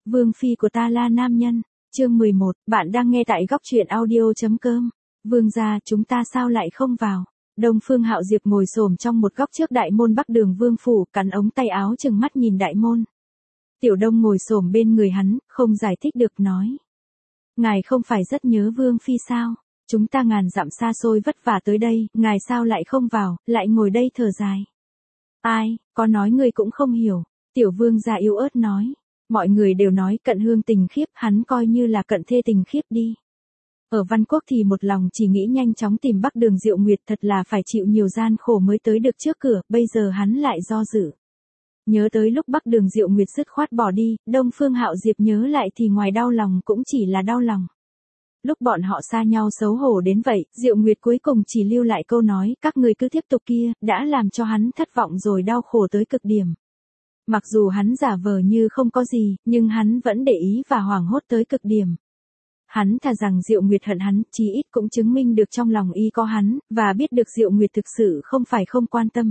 Vương phi của ta là nam nhân. Chương 11, bạn đang nghe tại góc truyện audio.com. Vương gia, chúng ta sao lại không vào? Đông Phương Hạo Diệp ngồi xổm trong một góc trước đại môn Bắc Đường Vương phủ, cắn ống tay áo trừng mắt nhìn đại môn. Tiểu Đông ngồi xổm bên người hắn, không giải thích được nói: "Ngài không phải rất nhớ Vương phi sao? Chúng ta ngàn dặm xa xôi vất vả tới đây, ngài sao lại không vào, lại ngồi đây thở dài?" "Ai, có nói ngươi cũng không hiểu." Tiểu Vương gia yếu ớt nói. "Mọi người đều nói cận hương tình khiếp, hắn coi như là cận thê tình khiếp đi. Ở Văn Quốc thì một lòng chỉ nghĩ nhanh chóng tìm Bắc Đường Diệu Nguyệt, thật là phải chịu nhiều gian khổ mới tới được trước cửa, bây giờ hắn lại do dự." Nhớ tới lúc Bắc Đường Diệu Nguyệt dứt khoát bỏ đi, Đông Phương Hạo Diệp nhớ lại thì ngoài đau lòng cũng chỉ là đau lòng. Lúc bọn họ xa nhau xấu hổ đến vậy, Diệu Nguyệt cuối cùng chỉ lưu lại câu nói, các người cứ tiếp tục kia, đã làm cho hắn thất vọng rồi đau khổ tới cực điểm. Mặc dù hắn giả vờ như không có gì, nhưng hắn vẫn để ý và hoảng hốt tới cực điểm. Hắn thà rằng Diệu Nguyệt hận hắn, chí ít cũng chứng minh được trong lòng y có hắn, và biết được Diệu Nguyệt thực sự không phải không quan tâm,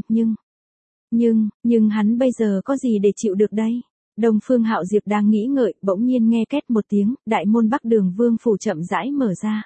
nhưng hắn bây giờ có gì để chịu được đây? Đông Phương Hạo Diệp đang nghĩ ngợi, bỗng nhiên nghe két một tiếng, đại môn Bắc Đường Vương phủ chậm rãi mở ra.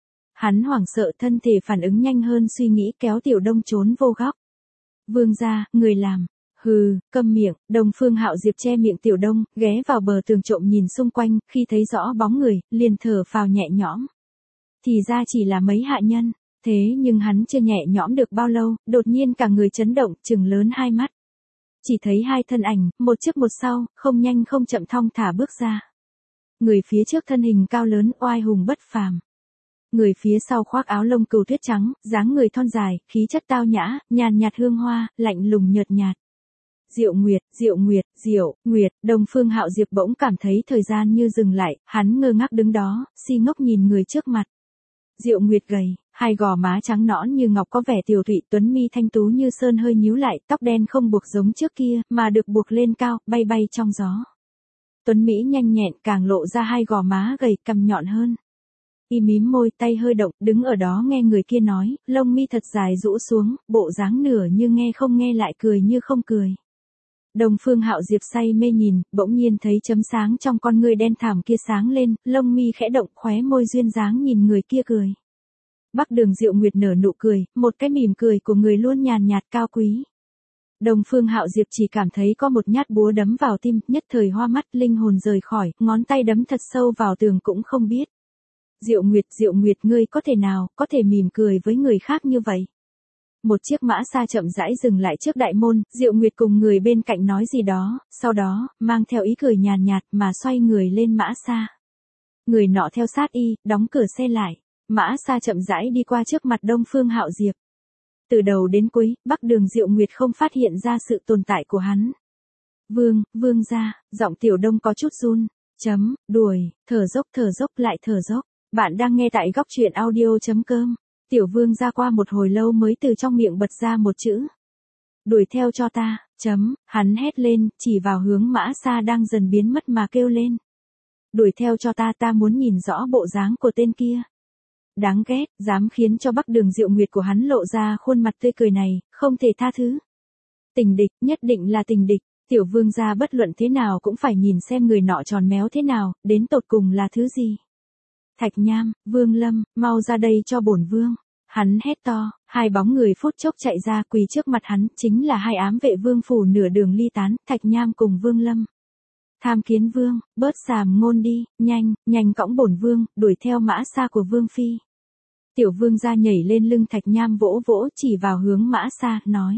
Hắn hoảng sợ, thân thể phản ứng nhanh hơn suy nghĩ, kéo Tiểu Đông trốn vô góc. "Vương gia, người làm." "Hừ, câm miệng." Đông Phương Hạo Diệp che miệng Tiểu Đông, ghé vào bờ tường trộm nhìn xung quanh, khi thấy rõ bóng người, liền thở phào nhẹ nhõm. Thì ra chỉ là mấy hạ nhân. Thế nhưng hắn chưa nhẹ nhõm được bao lâu, đột nhiên cả người chấn động, trừng lớn hai mắt. Chỉ thấy hai thân ảnh, một trước một sau, không nhanh không chậm thong thả bước ra. Người phía trước thân hình cao lớn, oai hùng bất phàm. Người phía sau khoác áo lông cừu tuyết trắng, dáng người thon dài, khí chất tao nhã, nhàn nhạt hương hoa, lạnh lùng nhợt nhạt. Diệu Nguyệt, Diệu Nguyệt, Diệu Nguyệt. Đông Phương Hạo Diệp bỗng cảm thấy thời gian như dừng lại, hắn ngơ ngác đứng đó, si ngốc nhìn người trước mặt. Diệu Nguyệt gầy, hai gò má trắng nõn như ngọc, có vẻ tiều tụy, tuấn mi thanh tú như sơn hơi nhíu lại, tóc đen không buộc giống trước kia, mà được buộc lên cao, bay bay trong gió. Tuấn mỹ nhanh nhẹn, càng lộ ra hai gò má gầy, cằm nhọn hơn. Y mím môi, tay hơi động, đứng ở đó nghe người kia nói, lông mi thật dài rũ xuống, bộ dáng nửa như nghe không nghe, lại cười như không cười. Đông Phương Hạo Diệp say mê nhìn, bỗng nhiên thấy chấm sáng trong con ngươi đen thẳm kia sáng lên, lông mi khẽ động, khóe môi duyên dáng nhìn người kia cười. Bắc Đường Diệu Nguyệt nở nụ cười, một cái mỉm cười của người luôn nhàn nhạt cao quý. Đông Phương Hạo Diệp chỉ cảm thấy có một nhát búa đấm vào tim, nhất thời hoa mắt, linh hồn rời khỏi, ngón tay đấm thật sâu vào tường cũng không biết. Diệu Nguyệt, ngươi có thể nào, có thể mỉm cười với người khác như vậy? Một chiếc mã xa chậm rãi dừng lại trước đại môn, Diệu Nguyệt cùng người bên cạnh nói gì đó, sau đó, mang theo ý cười nhàn nhạt mà xoay người lên mã xa. Người nọ theo sát y, đóng cửa xe lại. Mã xa chậm rãi đi qua trước mặt Đông Phương Hạo Diệp. Từ đầu đến cuối, Bắc Đường Diệu Nguyệt không phát hiện ra sự tồn tại của hắn. Vương gia, giọng Tiểu Đông có chút run. Đuổi, thở dốc lại thở dốc. Bạn đang nghe tại góc truyện audio.com. Tiểu Vương gia qua một hồi lâu mới từ trong miệng bật ra một chữ. "Đuổi theo cho ta." Hắn hét lên, chỉ vào hướng mã xa đang dần biến mất mà kêu lên. "Đuổi theo cho ta, ta muốn nhìn rõ bộ dáng của tên kia." Đáng ghét, dám khiến cho Bắc Đường Diệu Nguyệt của hắn lộ ra khuôn mặt tươi cười này, không thể tha thứ. Tình địch, nhất định là tình địch. Tiểu Vương gia bất luận thế nào cũng phải nhìn xem người nọ tròn méo thế nào, đến tột cùng là thứ gì. Thạch Nham, Vương Lâm, mau ra đây cho bổn vương. Hắn hét to, hai bóng người phút chốc chạy ra, quỳ trước mặt hắn, chính là hai ám vệ vương phủ nửa đường ly tán, Thạch Nham cùng Vương Lâm. Tham Kiến Vương, bớt xàm ngôn đi, nhanh cõng bổn vương, đuổi theo mã xa của Vương phi. Tiểu Vương gia nhảy lên lưng Thạch Nham vỗ vỗ chỉ vào hướng mã xa, nói.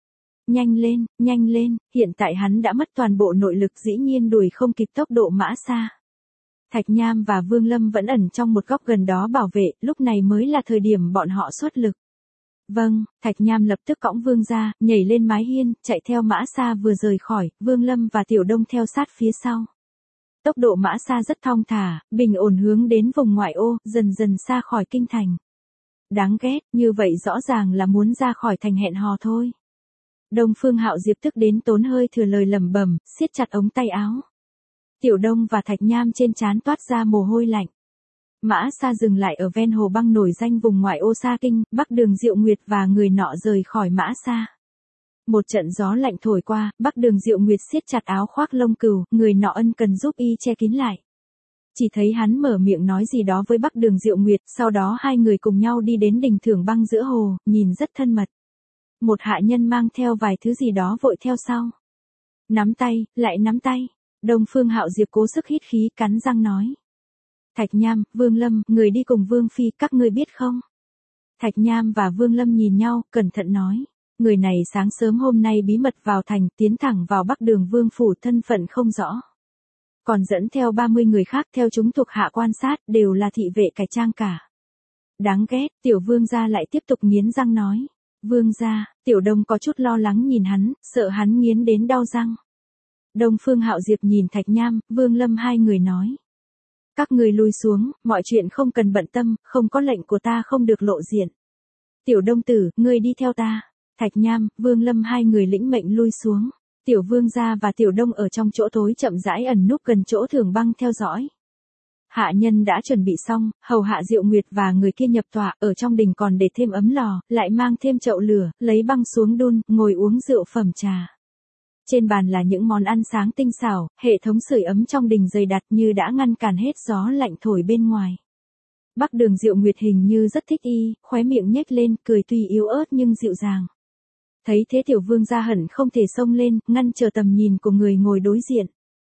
Nhanh lên, hiện tại hắn đã mất toàn bộ nội lực, dĩ nhiên đuổi không kịp tốc độ mã xa. Thạch Nham và Vương Lâm vẫn ẩn trong một góc gần đó bảo vệ, lúc này mới là thời điểm bọn họ xuất lực. Vâng, Thạch Nham lập tức cõng Vương ra, nhảy lên mái hiên, chạy theo mã xa vừa rời khỏi, Vương Lâm và Tiểu Đông theo sát phía sau. Tốc độ mã xa rất thong thả, bình ổn hướng đến vùng ngoại ô, dần dần xa khỏi kinh thành. Đáng ghét, như vậy rõ ràng là muốn ra khỏi thành hẹn hò thôi. Đông Phương Hạo Diệp tức đến tốn hơi thừa lời lẩm bẩm, siết chặt ống tay áo. Tiểu Đông và Thạch Nham trên trán toát ra mồ hôi lạnh. Mã xa dừng lại ở ven hồ băng nổi danh vùng ngoại ô Sa Kinh, Bắc Đường Diệu Nguyệt và người nọ rời khỏi mã xa. Một trận gió lạnh thổi qua, Bắc Đường Diệu Nguyệt siết chặt áo khoác lông cừu, người nọ ân cần giúp y che kín lại. Chỉ thấy hắn mở miệng nói gì đó với Bắc Đường Diệu Nguyệt, sau đó hai người cùng nhau đi đến đỉnh Thưởng Băng giữa hồ, nhìn rất thân mật. Một hạ nhân mang theo vài thứ gì đó vội theo sau. Nắm tay, lại nắm tay. Đông Phương Hạo Diệp cố sức hít khí, cắn răng nói. Thạch Nham, Vương Lâm, người đi cùng Vương Phi, các ngươi biết không? Thạch Nham và Vương Lâm nhìn nhau, cẩn thận nói. Người này sáng sớm hôm nay bí mật vào thành, tiến thẳng vào Bắc Đường Vương phủ, thân phận không rõ. Còn dẫn theo 30 người khác theo chúng thuộc hạ quan sát, đều là thị vệ cải trang cả. Đáng ghét, Tiểu Vương gia lại tiếp tục nghiến răng nói. Vương gia, Tiểu Đông có chút lo lắng nhìn hắn, sợ hắn nghiến đến đau răng. Đông Phương Hạo Diệp nhìn Thạch Nham, Vương Lâm hai người nói. Các người lui xuống, mọi chuyện không cần bận tâm, không có lệnh của ta không được lộ diện. Tiểu Đông tử, ngươi đi theo ta. Thạch Nham, Vương Lâm hai người lĩnh mệnh lui xuống. Tiểu Vương gia và Tiểu Đông ở trong chỗ tối chậm rãi ẩn núp gần chỗ Thưởng Băng theo dõi. Hạ nhân đã chuẩn bị xong, hầu hạ Diệu Nguyệt và người kia nhập tọa, ở trong đình còn để thêm ấm lò, lại mang thêm chậu lửa, lấy băng xuống đun, ngồi uống rượu phẩm trà. Trên bàn là những món ăn sáng tinh xảo, hệ thống sưởi ấm trong đình dày đặc như đã ngăn cản hết gió lạnh thổi bên ngoài. Bắc Đường Diệu Nguyệt hình như rất thích y, khóe miệng nhếch lên, cười tuy yếu ớt nhưng dịu dàng. Thấy thế Tiểu Vương gia hận không thể xông lên, ngăn trở tầm nhìn của người ngồi đối diện.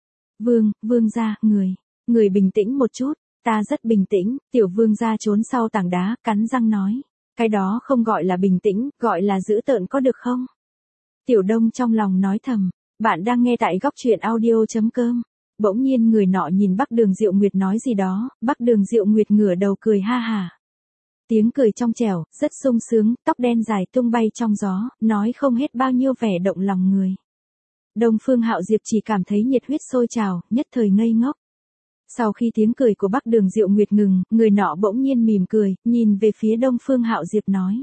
Vương gia, người bình tĩnh một chút, ta rất bình tĩnh. Tiểu Vương gia trốn sau tảng đá, cắn răng nói. Cái đó không gọi là bình tĩnh, gọi là dữ tợn có được không? Tiểu Đông trong lòng nói thầm, bạn đang nghe tại góc truyện audio.com. Bỗng nhiên người nọ nhìn Bắc Đường Diệu Nguyệt nói gì đó, Bắc Đường Diệu Nguyệt ngửa đầu cười ha hả. Tiếng cười trong trẻo, rất sung sướng, tóc đen dài tung bay trong gió, nói không hết bao nhiêu vẻ động lòng người. Đông Phương Hạo Diệp chỉ cảm thấy nhiệt huyết sôi trào, nhất thời ngây ngốc. Sau khi tiếng cười của Bắc Đường Diệu Nguyệt ngừng, người nọ bỗng nhiên mỉm cười, nhìn về phía Đông Phương Hạo Diệp nói.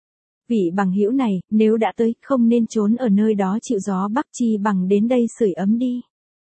Vị bằng hữu này, nếu đã tới, không nên trốn ở nơi đó chịu gió bắc, chi bằng đến đây sưởi ấm đi.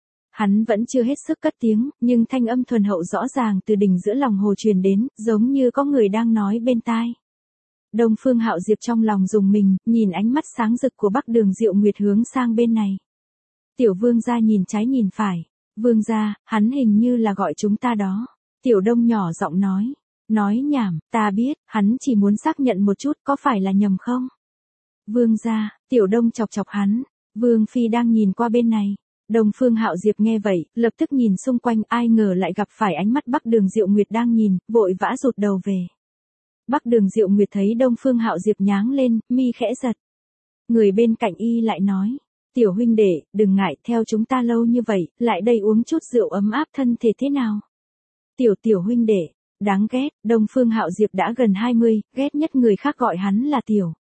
Hắn vẫn chưa hết sức cất tiếng, nhưng thanh âm thuần hậu rõ ràng từ đỉnh giữa lòng hồ truyền đến, giống như có người đang nói bên tai. Đông Phương Hạo Diệp trong lòng rùng mình, nhìn ánh mắt sáng rực của Bắc Đường Diệu Nguyệt hướng sang bên này. Tiểu Vương gia nhìn trái nhìn phải. Vương gia, hắn hình như là gọi chúng ta đó. Tiểu Đông nhỏ giọng nói. Nói nhảm, ta biết, hắn chỉ muốn xác nhận một chút có phải là nhầm không? Vương gia, Tiểu Đông chọc chọc hắn. Vương Phi đang nhìn qua bên này. Đông Phương Hạo Diệp nghe vậy, lập tức nhìn xung quanh, ai ngờ lại gặp phải ánh mắt Bắc Đường Diệu Nguyệt đang nhìn, vội vã rụt đầu về. Bắc Đường Diệu Nguyệt thấy Đông Phương Hạo Diệp nháng lên, mi khẽ giật. Người bên cạnh y lại nói. Tiểu huynh đệ, đừng ngại, theo chúng ta lâu như vậy, lại đây uống chút rượu ấm áp thân thể thế nào? Tiểu huynh đệ, đáng ghét, Đông Phương Hạo Diệp đã gần 20, ghét nhất người khác gọi hắn là tiểu.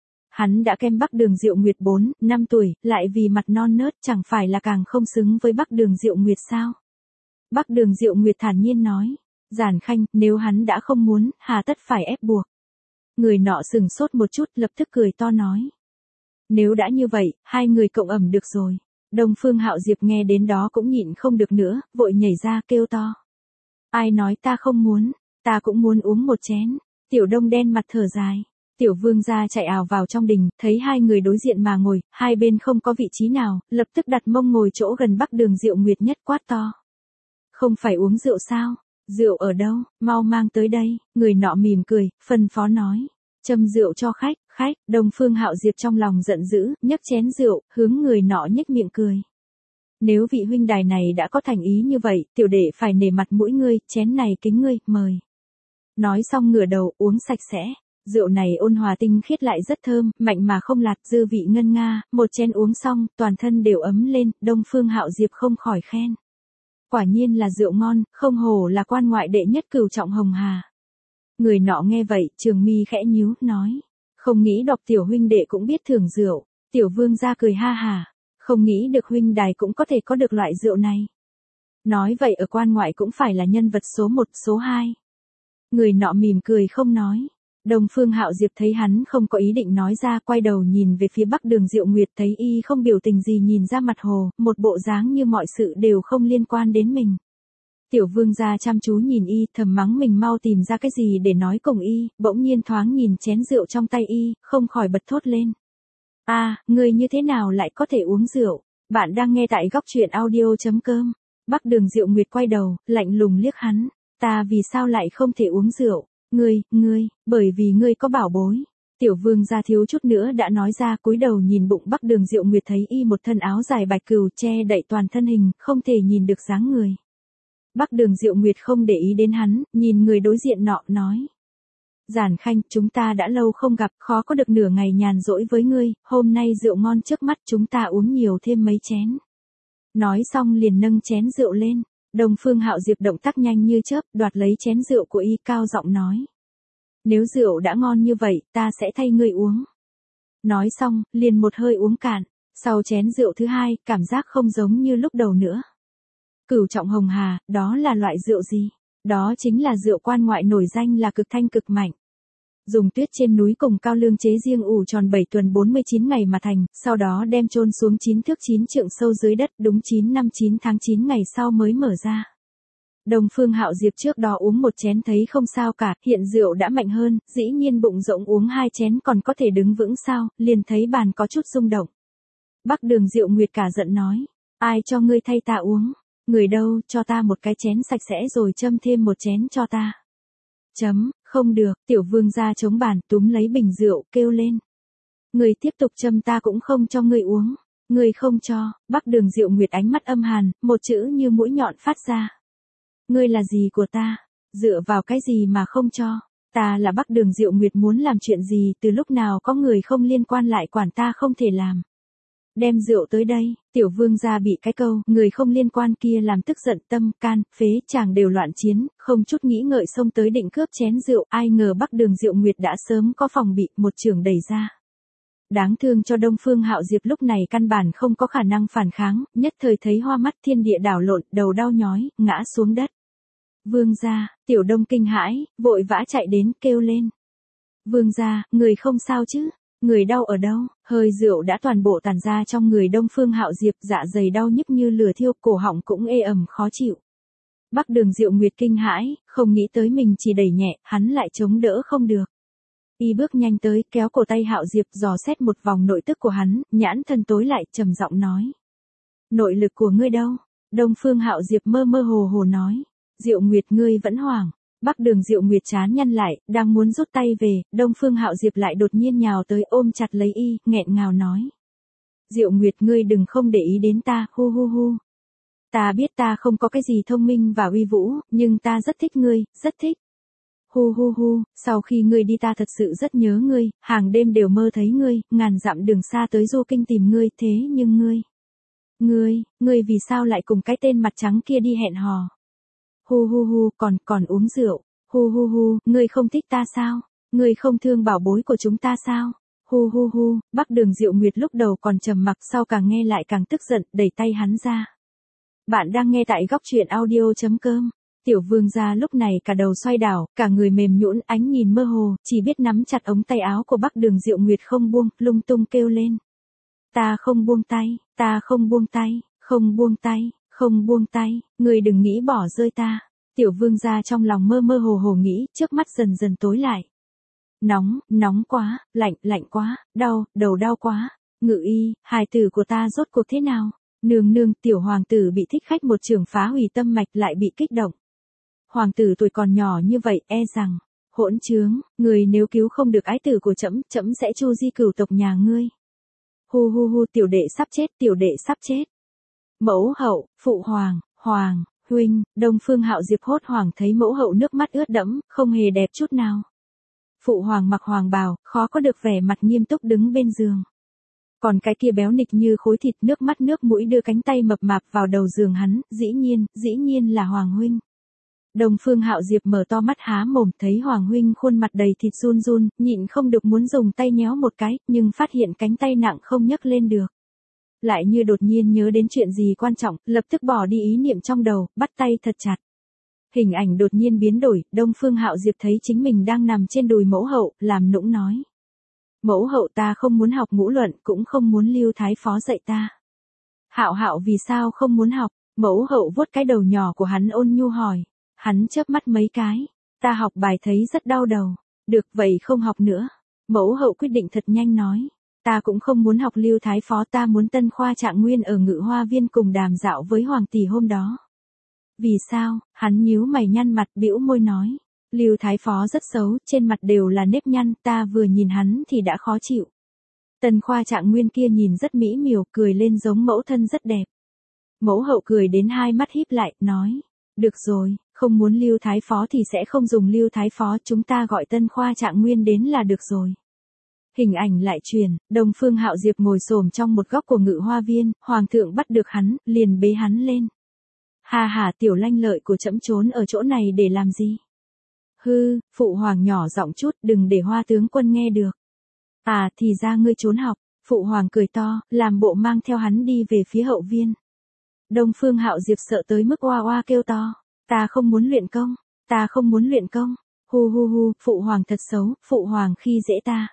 Hắn đã kem Bắc Đường Diệu Nguyệt 4, 5 tuổi, lại vì mặt non nớt chẳng phải là càng không xứng với Bắc Đường Diệu Nguyệt sao? Bắc Đường Diệu Nguyệt thản nhiên nói. Giản Khanh, nếu hắn đã không muốn, hà tất phải ép buộc. Người nọ sừng sốt một chút, lập tức cười to nói. Nếu đã như vậy, hai người cộng ẩm được rồi. Đông Phương Hạo Diệp nghe đến đó cũng nhịn không được nữa, vội nhảy ra kêu to. Ai nói ta không muốn, ta cũng muốn uống một chén. Tiểu Đông đen mặt thở dài. Tiểu Vương gia chạy ào vào trong đình, thấy hai người đối diện mà ngồi, hai bên không có vị trí nào, lập tức đặt mông ngồi chỗ gần Bắc Đường Diệu Nguyệt nhất, quát to. Không phải uống rượu sao? Rượu ở đâu, mau mang tới đây. Người nọ mỉm cười, phân phó nói. Châm rượu cho khách. Đông Phương Hạo Diệp trong lòng giận dữ, nhấc chén rượu, hướng người nọ nhếch miệng cười. Nếu vị huynh đài này đã có thành ý như vậy, tiểu đệ phải nể mặt mũi ngươi, chén này kính ngươi, mời. Nói xong ngửa đầu, uống sạch sẽ. Rượu này ôn hòa tinh khiết lại rất thơm, mạnh mà không lạt, dư vị ngân nga, một chén uống xong, toàn thân đều ấm lên, Đông Phương Hạo Diệp không khỏi khen. Quả nhiên là rượu ngon, không hổ là quan ngoại đệ nhất cửu trọng Hồng Hà. Người nọ nghe vậy, trường mi khẽ nhíu, nói. Không nghĩ đọc tiểu huynh đệ cũng biết thưởng rượu. Tiểu Vương gia cười ha hà. Không nghĩ được huynh đài cũng có thể có được loại rượu này. Nói vậy ở quan ngoại cũng phải là nhân vật số 1, số 2. Người nọ mỉm cười không nói. Đông Phương Hạo Diệp thấy hắn không có ý định nói ra, quay đầu nhìn về phía Bắc Đường Diệu Nguyệt, thấy y không biểu tình gì nhìn ra mặt hồ, một bộ dáng như mọi sự đều không liên quan đến mình. Tiểu Vương gia chăm chú nhìn y, thầm mắng mình mau tìm ra cái gì để nói cùng y, bỗng nhiên thoáng nhìn chén rượu trong tay y, không khỏi bật thốt lên. Ngươi như thế nào lại có thể uống rượu? Bạn đang nghe tại góc truyện audio.com. Bắc Đường Diệu Nguyệt quay đầu, lạnh lùng liếc hắn. Ta vì sao lại không thể uống rượu? Ngươi, bởi vì ngươi có bảo bối. Tiểu vương gia thiếu chút nữa đã nói ra, cúi đầu nhìn bụng Bắc Đường Diệu Nguyệt thấy y một thân áo dài bạch cừu che đậy toàn thân hình, không thể nhìn được dáng người. Bắc Đường Diệu Nguyệt không để ý đến hắn, nhìn người đối diện nọ nói. Giản Khanh, chúng ta đã lâu không gặp, khó có được nửa ngày nhàn rỗi với ngươi, hôm nay rượu ngon trước mắt chúng ta uống nhiều thêm mấy chén. Nói xong liền nâng chén rượu lên, Đông Phương Hạo Diệp động tác nhanh như chớp, đoạt lấy chén rượu của y cao giọng nói. Nếu rượu đã ngon như vậy, ta sẽ thay ngươi uống. Nói xong, liền một hơi uống cạn, sau chén rượu thứ hai, cảm giác không giống như lúc đầu nữa. Cửu Trọng Hồng Hà, đó là loại rượu gì? Đó chính là rượu quan ngoại nổi danh là cực thanh cực mạnh. Dùng tuyết trên núi cùng cao lương chế riêng ủ tròn 7 tuần 49 ngày mà thành, sau đó đem chôn xuống 9 thước 9 trượng sâu dưới đất, đúng 9 năm 9 tháng 9 ngày sau mới mở ra. Đông Phương Hạo Diệp trước đó uống một chén thấy không sao cả, hiện rượu đã mạnh hơn, dĩ nhiên bụng rỗng uống 2 chén còn có thể đứng vững sao, liền thấy bàn có chút rung động. Bắc Đường Diệu Nguyệt cả giận nói, ai cho ngươi thay ta uống? Người đâu, cho ta một cái chén sạch sẽ rồi châm thêm một chén cho ta. Không được, tiểu vương gia chống bàn túm lấy bình rượu, kêu lên. Người tiếp tục châm ta cũng không cho ngươi uống. Người không cho, Bắc Đường Diệu Nguyệt ánh mắt âm hàn, một chữ như mũi nhọn phát ra. Ngươi là gì của ta? Dựa vào cái gì mà không cho? Ta là Bắc Đường Diệu Nguyệt muốn làm chuyện gì, từ lúc nào có người không liên quan lại quản ta không thể làm. Đem rượu tới đây, tiểu vương gia bị cái câu, người không liên quan kia làm tức giận tâm, can, phế, chàng đều loạn chiến, không chút nghĩ ngợi xông tới định cướp chén rượu, ai ngờ Bắc Đường Diệu Nguyệt đã sớm có phòng bị, một chưởng đẩy ra. Đáng thương cho Đông Phương Hạo Diệp lúc này căn bản không có khả năng phản kháng, nhất thời thấy hoa mắt thiên địa đảo lộn, đầu đau nhói, ngã xuống đất. Vương gia, tiểu Đông kinh hãi, vội vã chạy đến, kêu lên. Vương gia, người không sao chứ? Người đau ở đâu? Hơi rượu đã toàn bộ tản ra trong người Đông Phương Hạo Diệp, dạ dày đau nhức như lửa thiêu, cổ họng cũng ê ẩm khó chịu. Bắc Đường Diệu Nguyệt kinh hãi, không nghĩ tới mình chỉ đẩy nhẹ, hắn lại chống đỡ không được. Y bước nhanh tới, kéo cổ tay Hạo Diệp, dò xét một vòng nội tức của hắn, nhãn thân tối lại, trầm giọng nói. Nội lực của ngươi đâu? Đông Phương Hạo Diệp mơ mơ hồ hồ nói. Diệu Nguyệt ngươi vẫn hoảng. Bắc Đường Diệu Nguyệt trán nhăn lại, đang muốn rút tay về, Đông Phương Hạo Diệp lại đột nhiên nhào tới ôm chặt lấy y, nghẹn ngào nói. Diệu Nguyệt ngươi đừng không để ý đến ta, hu hu hu. Ta biết ta không có cái gì thông minh và uy vũ, nhưng ta rất thích ngươi, rất thích. Hu hu hu, sau khi ngươi đi ta thật sự rất nhớ ngươi, hàng đêm đều mơ thấy ngươi, ngàn dặm đường xa tới Du Kinh tìm ngươi, thế nhưng ngươi vì sao lại cùng cái tên mặt trắng kia đi hẹn hò? Hu hu hu, còn uống rượu. Hu hu hu, ngươi không thích ta sao? Ngươi không thương bảo bối của chúng ta sao? Hu hu hu, Bắc Đường Diệu Nguyệt lúc đầu còn trầm mặc, sau càng nghe lại càng tức giận, đẩy tay hắn ra. Bạn đang nghe tại góc truyện audio.com. Tiểu vương gia lúc này cả đầu xoay đảo, cả người mềm nhũn, ánh nhìn mơ hồ, chỉ biết nắm chặt ống tay áo của Bắc Đường Diệu Nguyệt không buông, lung tung kêu lên. Ta không buông tay, ta không buông tay, không buông tay. Không buông tay, người đừng nghĩ bỏ rơi ta. Tiểu vương gia trong lòng mơ mơ hồ hồ nghĩ, trước mắt dần dần tối lại. Nóng quá, lạnh quá, đầu đau quá. Ngự y, hài tử của ta rốt cuộc thế nào? Nương, tiểu hoàng tử bị thích khách một chưởng phá hủy tâm mạch lại bị kích động. Hoàng tử tuổi còn nhỏ như vậy, e rằng, hỗn trướng, người nếu cứu không được ái tử của trẫm sẽ chu di cửu tộc nhà ngươi. Hu hu hu, tiểu đệ sắp chết. Mẫu hậu, phụ hoàng, huynh, Đông Phương Hạo Diệp hốt hoảng thấy mẫu hậu nước mắt ướt đẫm, không hề đẹp chút nào. Phụ hoàng mặc hoàng bào, khó có được vẻ mặt nghiêm túc đứng bên giường. Còn cái kia béo nịch như khối thịt, nước mắt nước mũi đưa cánh tay mập mạp vào đầu giường hắn, dĩ nhiên là Hoàng huynh. Đông Phương Hạo Diệp mở to mắt há mồm, thấy Hoàng huynh khuôn mặt đầy thịt run, nhịn không được muốn dùng tay nhéo một cái, nhưng phát hiện cánh tay nặng không nhấc lên được. Lại như đột nhiên nhớ đến chuyện gì quan trọng, lập tức bỏ đi ý niệm trong đầu, bắt tay thật chặt. Hình ảnh đột nhiên biến đổi, Đông Phương Hạo Diệp thấy chính mình đang nằm trên đùi mẫu hậu, làm nũng nói. Mẫu hậu ta không muốn học ngũ luận, cũng không muốn Lưu Thái Phó dạy ta. Hạo vì sao không muốn học? Mẫu hậu vuốt cái đầu nhỏ của hắn ôn nhu hỏi. Hắn chớp mắt mấy cái. Ta học bài thấy rất đau đầu. Được vậy không học nữa. Mẫu hậu quyết định thật nhanh nói. Ta cũng không muốn học Lưu Thái Phó, ta muốn Tân Khoa Trạng Nguyên ở Ngự Hoa Viên cùng đàm dạo với Hoàng tỷ hôm đó. Vì sao? Hắn nhíu mày nhăn mặt bĩu môi nói. Lưu Thái Phó rất xấu, trên mặt đều là nếp nhăn, ta vừa nhìn hắn thì đã khó chịu. Tân Khoa Trạng Nguyên kia nhìn rất mỹ miều, cười lên giống mẫu thân rất đẹp. Mẫu hậu cười đến hai mắt híp lại, nói. Được rồi, không muốn Lưu Thái Phó thì sẽ không dùng Lưu Thái Phó, chúng ta gọi Tân Khoa Trạng Nguyên đến là được rồi. Hình ảnh lại truyền, Đông Phương Hạo Diệp ngồi xổm trong một góc của Ngự Hoa Viên, Hoàng thượng bắt được hắn, liền bế hắn lên. Hà hà, tiểu lanh lợi của trẫm trốn ở chỗ này để làm gì? Hư, Phụ Hoàng nhỏ giọng chút, đừng để Hoa tướng quân nghe được. À, thì ra ngươi trốn học. Phụ Hoàng cười to, làm bộ mang theo hắn đi về phía hậu viên. Đông Phương Hạo Diệp sợ tới mức oa oa kêu to. Ta không muốn luyện công, ta không muốn luyện công. Hu hu hu, Phụ Hoàng thật xấu, Phụ Hoàng khi dễ ta.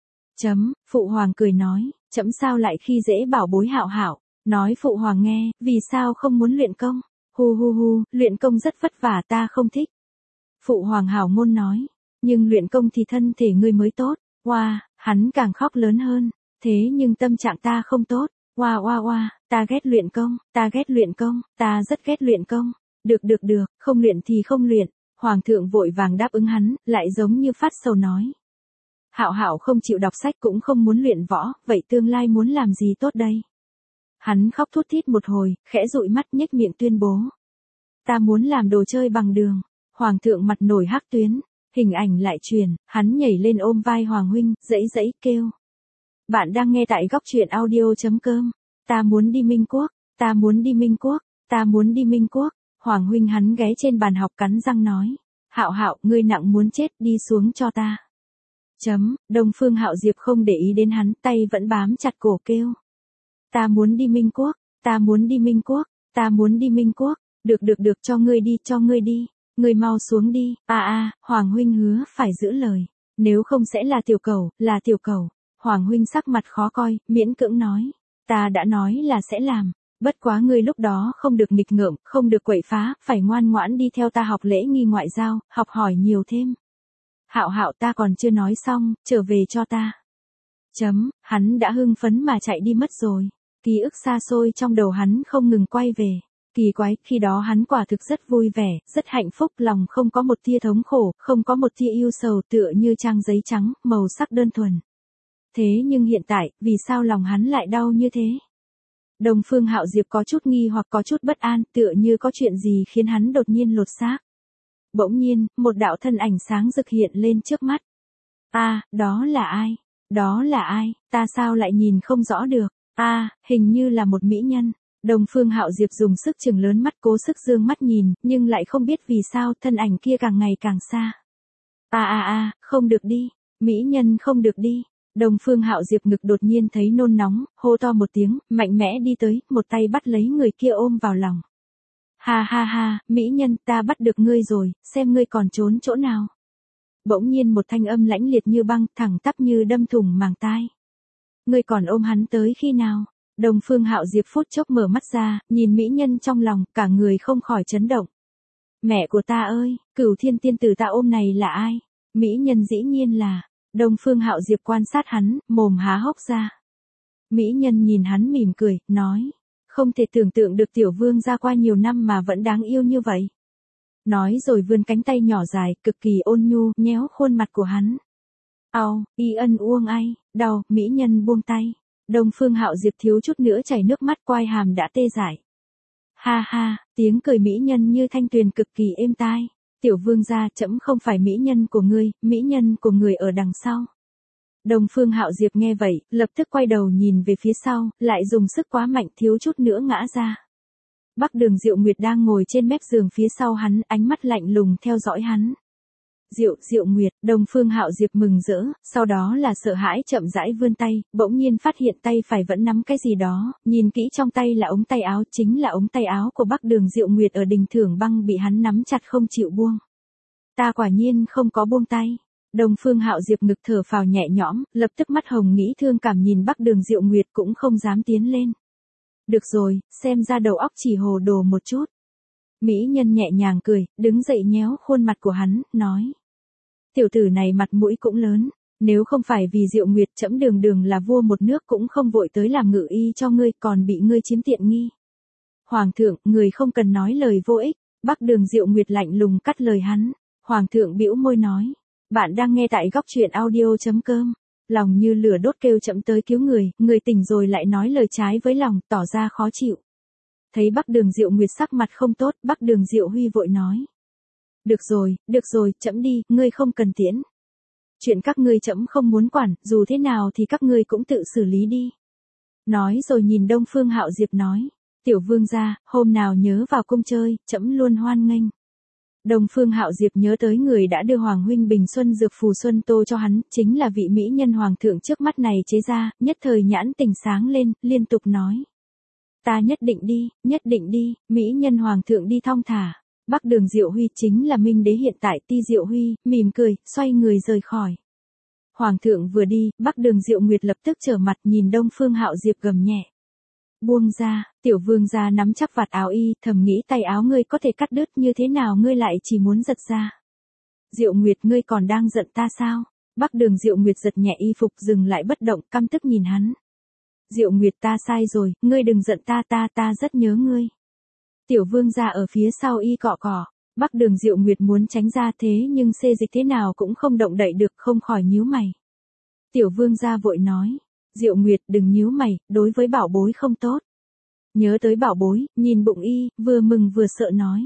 Phụ Hoàng cười nói, trẫm sao lại khi dễ bảo bối Hạo Hạo. Nói Phụ Hoàng nghe, vì sao không muốn luyện công? Hu hu hu, luyện công rất vất vả, ta không thích. Phụ Hoàng hảo ngôn nói, nhưng luyện công thì thân thể ngươi mới tốt. Oa, hắn càng khóc lớn hơn, thế nhưng tâm trạng ta không tốt. Oa oa oa, ta ghét luyện công, ta ghét luyện công, ta rất ghét luyện công. Được, không luyện thì không luyện. Hoàng thượng vội vàng đáp ứng hắn, lại giống như phát sầu nói. Hạo Hạo không chịu đọc sách cũng không muốn luyện võ, vậy tương lai muốn làm gì tốt đây? Hắn khóc thút thít một hồi, khẽ dụi mắt nhếch miệng tuyên bố. Ta muốn làm đồ chơi bằng đường. Hoàng thượng mặt nổi hắc tuyến, hình ảnh lại truyền, hắn nhảy lên ôm vai Hoàng huynh, dãy kêu. Bạn đang nghe tại góc truyện audio.com. Ta muốn đi Minh Quốc, ta muốn đi Minh Quốc, ta muốn đi Minh Quốc. Hoàng huynh hắn ghé trên bàn học cắn răng nói. Hạo Hạo, ngươi nặng muốn chết, đi xuống cho ta. Đông Phương Hạo Diệp không để ý đến hắn, tay vẫn bám chặt cổ kêu. Ta muốn đi Minh Quốc, ta muốn đi Minh Quốc, ta muốn đi Minh Quốc. Được, cho ngươi đi. Ngươi mau xuống đi. Hoàng huynh hứa phải giữ lời. Nếu không sẽ là tiểu cầu. Hoàng huynh sắc mặt khó coi, miễn cưỡng nói. Ta đã nói là sẽ làm. Bất quá ngươi lúc đó không được nghịch ngợm, không được quậy phá, phải ngoan ngoãn đi theo ta học lễ nghi ngoại giao, học hỏi nhiều thêm. Hạo Hạo, ta còn chưa nói xong, trở về cho ta. Hắn đã hưng phấn mà chạy đi mất rồi. Ký ức xa xôi trong đầu hắn không ngừng quay về. Kỳ quái, khi đó hắn quả thực rất vui vẻ, rất hạnh phúc, lòng không có một tia thống khổ, không có một tia yêu sầu, tựa như trang giấy trắng, màu sắc đơn thuần. Thế nhưng hiện tại, vì sao lòng hắn lại đau như thế? Đông Phương Hạo Diệp có chút nghi hoặc có chút bất an, tựa như có chuyện gì khiến hắn đột nhiên lột xác. Bỗng nhiên, một đạo thân ảnh sáng rực hiện lên trước mắt. Đó là ai? Đó là ai? Ta sao lại nhìn không rõ được? Hình như là một mỹ nhân. Đông Phương Hạo Diệp dùng sức chừng lớn mắt, cố sức dương mắt nhìn, nhưng lại không biết vì sao thân ảnh kia càng ngày càng xa. Không được đi. Mỹ nhân không được đi. Đông Phương Hạo Diệp ngực đột nhiên thấy nôn nóng, hô to một tiếng, mạnh mẽ đi tới, một tay bắt lấy người kia ôm vào lòng. Ha, mỹ nhân, ta bắt được ngươi rồi, xem ngươi còn trốn chỗ nào. Bỗng nhiên một thanh âm lãnh liệt như băng, thẳng tắp như đâm thủng màng tai. Ngươi còn ôm hắn tới khi nào? Đông Phương Hạo Diệp phút chốc mở mắt ra, nhìn mỹ nhân trong lòng, cả người không khỏi chấn động. Mẹ của ta ơi, Cửu Thiên tiên tử ta ôm này là ai? Mỹ nhân dĩ nhiên là. Đông Phương Hạo Diệp quan sát hắn, mồm há hốc ra. Mỹ nhân nhìn hắn mỉm cười, nói. Không thể tưởng tượng được tiểu vương ra qua nhiều năm mà vẫn đáng yêu như vậy. Nói rồi vươn cánh tay nhỏ dài, cực kỳ ôn nhu, nhéo khuôn mặt của hắn. Y ân uông ai, đau, mỹ nhân buông tay. Đông Phương Hạo Diệp thiếu chút nữa chảy nước mắt, quai hàm đã tê dại. Ha, tiếng cười mỹ nhân như thanh tuyền cực kỳ êm tai. Tiểu vương gia, trẫm không phải mỹ nhân của ngươi, mỹ nhân của người ở đằng sau. Đông Phương Hạo Diệp nghe vậy, lập tức quay đầu nhìn về phía sau, lại dùng sức quá mạnh, thiếu chút nữa ngã ra. Bắc Đường Diệu Nguyệt đang ngồi trên mép giường phía sau hắn, ánh mắt lạnh lùng theo dõi hắn. Diệu Nguyệt, Đông Phương Hạo Diệp mừng rỡ, sau đó là sợ hãi chậm rãi vươn tay, bỗng nhiên phát hiện tay phải vẫn nắm cái gì đó, nhìn kỹ trong tay là ống tay áo, chính là ống tay áo của Bắc Đường Diệu Nguyệt ở Đình Thưởng Băng bị hắn nắm chặt không chịu buông. Ta quả nhiên không có buông tay. Đông Phương Hạo Diệp ngực thở phào nhẹ nhõm, lập tức mắt hồng nghĩ thương cảm nhìn Bắc Đường Diệu Nguyệt cũng không dám tiến lên. Được rồi, xem ra đầu óc chỉ hồ đồ một chút. Mỹ nhân nhẹ nhàng cười, đứng dậy nhéo khuôn mặt của hắn, nói. Tiểu tử này mặt mũi cũng lớn, Nếu không phải vì Diệu Nguyệt, trẫm đường đường là vua một nước cũng không vội tới làm ngự y cho ngươi, còn bị ngươi chiếm tiện nghi. Hoàng thượng, người không cần nói lời vô ích. Bắc Đường Diệu Nguyệt lạnh lùng cắt lời hắn. Hoàng thượng bĩu môi nói. Bạn đang nghe tại góc truyện audio.com. Lòng như lửa đốt kêu trẫm tới cứu người, người tỉnh rồi lại nói lời trái với lòng, tỏ ra khó chịu. Thấy Bắc Đường Diệu Nguyệt sắc mặt không tốt, Bắc Đường Diệu Huy vội nói. Được rồi, trẫm đi, ngươi không cần tiễn. Chuyện các ngươi trẫm không muốn quản, dù thế nào thì các ngươi cũng tự xử lý đi. Nói rồi nhìn Đông Phương Hạo Diệp nói. Tiểu vương gia, hôm nào nhớ vào cung chơi, trẫm luôn hoan nghênh. Đông Phương Hạo Diệp nhớ tới người đã đưa Hoàng huynh Bình Xuân dược phù Xuân Tô cho hắn, chính là vị mỹ nhân hoàng thượng trước mắt này chế ra, nhất thời nhãn tình sáng lên, liên tục nói. Ta nhất định đi, mỹ nhân hoàng thượng đi thong thả. Bắc Đường Diệu Huy chính là Minh Đế hiện tại. Ti Diệu Huy, mỉm cười, xoay người rời khỏi. Hoàng thượng vừa đi, Bắc Đường Diệu Nguyệt lập tức trở mặt nhìn Đông Phương Hạo Diệp gầm nhẹ. Buông ra, tiểu vương gia nắm chắc vạt áo y, thầm nghĩ tay áo ngươi có thể cắt đứt, như thế nào ngươi lại chỉ muốn giật ra. Diệu Nguyệt, ngươi còn đang giận ta sao? Bắc Đường Diệu Nguyệt giật nhẹ y phục, dừng lại bất động, căm tức nhìn hắn. Diệu Nguyệt, ta sai rồi, ngươi đừng giận ta rất nhớ ngươi. Tiểu vương gia ở phía sau y cọ cọ. Bắc Đường Diệu Nguyệt muốn tránh ra, thế nhưng xê dịch thế nào cũng không động đậy được, không khỏi nhíu mày. Tiểu vương gia vội nói. Diệu Nguyệt, đừng nhíu mày, đối với bảo bối không tốt. Nhớ tới bảo bối, nhìn bụng y, vừa mừng vừa sợ nói.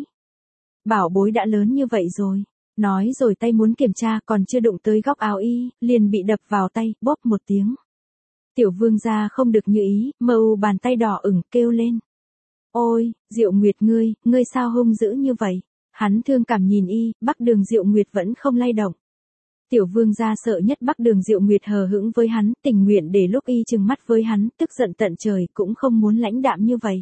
Bảo bối đã lớn như vậy rồi. Nói rồi tay muốn kiểm tra, còn chưa đụng tới góc áo y, liền bị đập vào tay, bóp một tiếng. Tiểu vương gia không được như ý, mờ bàn tay đỏ ửng, kêu lên. Ôi, Diệu Nguyệt ngươi sao hung dữ như vậy? Hắn thương cảm nhìn y, Bắc Đường Diệu Nguyệt vẫn không lay động. Tiểu vương gia sợ nhất Bắc Đường Diệu Nguyệt hờ hững với hắn, tình nguyện để lúc y trừng mắt với hắn, tức giận tận trời, cũng không muốn lãnh đạm như vậy.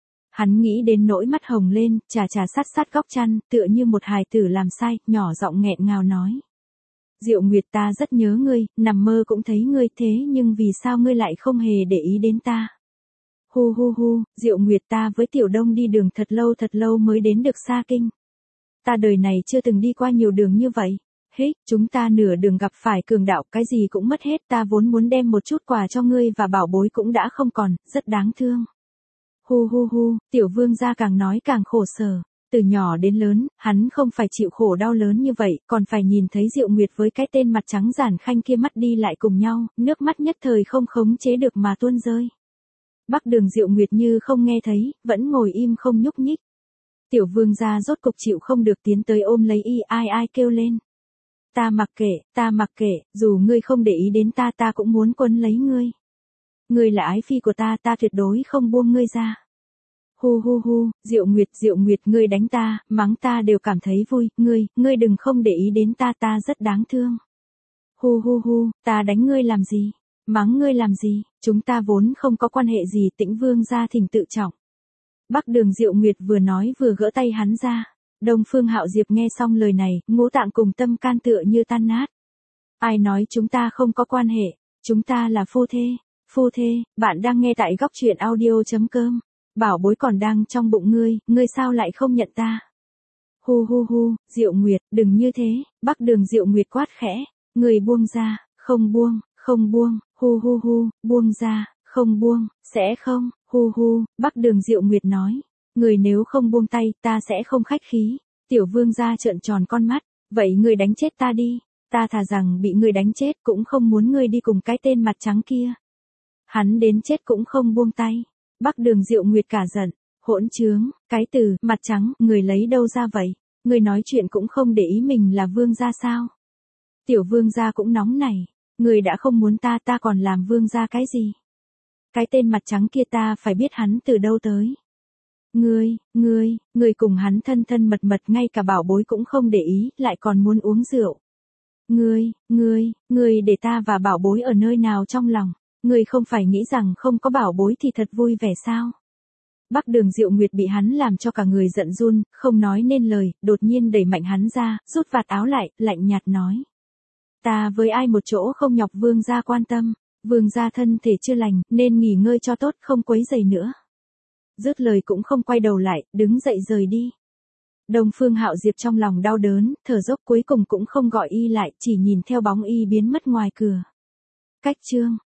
Hắn nghĩ đến nỗi mắt hồng lên, chà sát góc chăn, tựa như một hài tử làm sai, nhỏ giọng nghẹn ngào nói. Diệu Nguyệt, ta rất nhớ ngươi, nằm mơ cũng thấy ngươi, thế nhưng vì sao ngươi lại không hề để ý đến ta? Hu, Diệu Nguyệt, ta với Tiểu Đông đi đường thật lâu mới đến được Sa Kinh. Ta đời này chưa từng đi qua nhiều đường như vậy. Chúng ta nửa đường gặp phải cường đạo, cái gì cũng mất hết, ta vốn muốn đem một chút quà cho ngươi và bảo bối cũng đã không còn, rất đáng thương. Hu, tiểu vương gia càng nói càng khổ sở. Từ nhỏ đến lớn, hắn không phải chịu khổ đau lớn như vậy, còn phải nhìn thấy Diệu Nguyệt với cái tên mặt trắng giản khanh kia mắt đi lại cùng nhau, nước mắt nhất thời không khống chế được mà tuôn rơi. Bắc Đường Diệu Nguyệt như không nghe thấy, vẫn ngồi im không nhúc nhích. Tiểu vương gia rốt cục chịu không được tiến tới ôm lấy y, ai kêu lên. Ta mặc kệ, dù ngươi không để ý đến ta cũng muốn quấn lấy ngươi. Ngươi là ái phi của ta tuyệt đối không buông ngươi ra. Hu, Diệu Nguyệt, ngươi đánh ta, mắng ta đều cảm thấy vui, ngươi đừng không để ý đến ta rất đáng thương. Hu, ta đánh ngươi làm gì? Mắng ngươi làm gì? Chúng ta vốn không có quan hệ gì, Tĩnh vương gia thỉnh tự trọng. Bắc Đường Diệu Nguyệt vừa nói vừa gỡ tay hắn ra. Đông Phương Hạo Diệp nghe xong lời này, ngũ tạng cùng tâm can tựa như tan nát. Ai nói chúng ta không có quan hệ, chúng ta là phu thê, bạn đang nghe tại góc truyện audio.com. Bảo bối còn đang trong bụng ngươi sao lại không nhận ta? Hu, Diệu Nguyệt, đừng như thế, Bắc Đường Diệu Nguyệt quát khẽ, người buông ra, không buông, hu, buông ra, không buông, sẽ không, hu, Bắc Đường Diệu Nguyệt nói. Người nếu không buông tay, ta sẽ không khách khí. Tiểu vương gia trợn tròn con mắt, vậy người đánh chết ta đi. Ta thà rằng bị người đánh chết cũng không muốn ngươi đi cùng cái tên mặt trắng kia. Hắn đến chết cũng không buông tay. Bắc Đường Diệu Nguyệt cả giận, hỗn trướng, cái từ mặt trắng, người lấy đâu ra vậy? Người nói chuyện cũng không để ý mình là vương gia sao? Tiểu vương gia cũng nóng này, người đã không muốn ta còn làm vương gia cái gì? Cái tên mặt trắng kia ta phải biết hắn từ đâu tới. Ngươi cùng hắn thân mật ngay cả bảo bối cũng không để ý, lại còn muốn uống rượu. Ngươi để ta và bảo bối ở nơi nào trong lòng, ngươi không phải nghĩ rằng không có bảo bối thì thật vui vẻ sao? Bắc Đường Diệu Nguyệt bị hắn làm cho cả người giận run, không nói nên lời, đột nhiên đẩy mạnh hắn ra, rút vạt áo lại, lạnh nhạt nói. Ta với ai một chỗ không nhọc vương gia quan tâm, vương gia thân thể chưa lành, nên nghỉ ngơi cho tốt, không quấy rầy nữa. Dứt lời cũng không quay đầu lại, đứng dậy rời đi. Đông Phương Hạo Diệp trong lòng đau đớn, thở dốc cuối cùng cũng không gọi y lại, chỉ nhìn theo bóng y biến mất ngoài cửa. Cách chương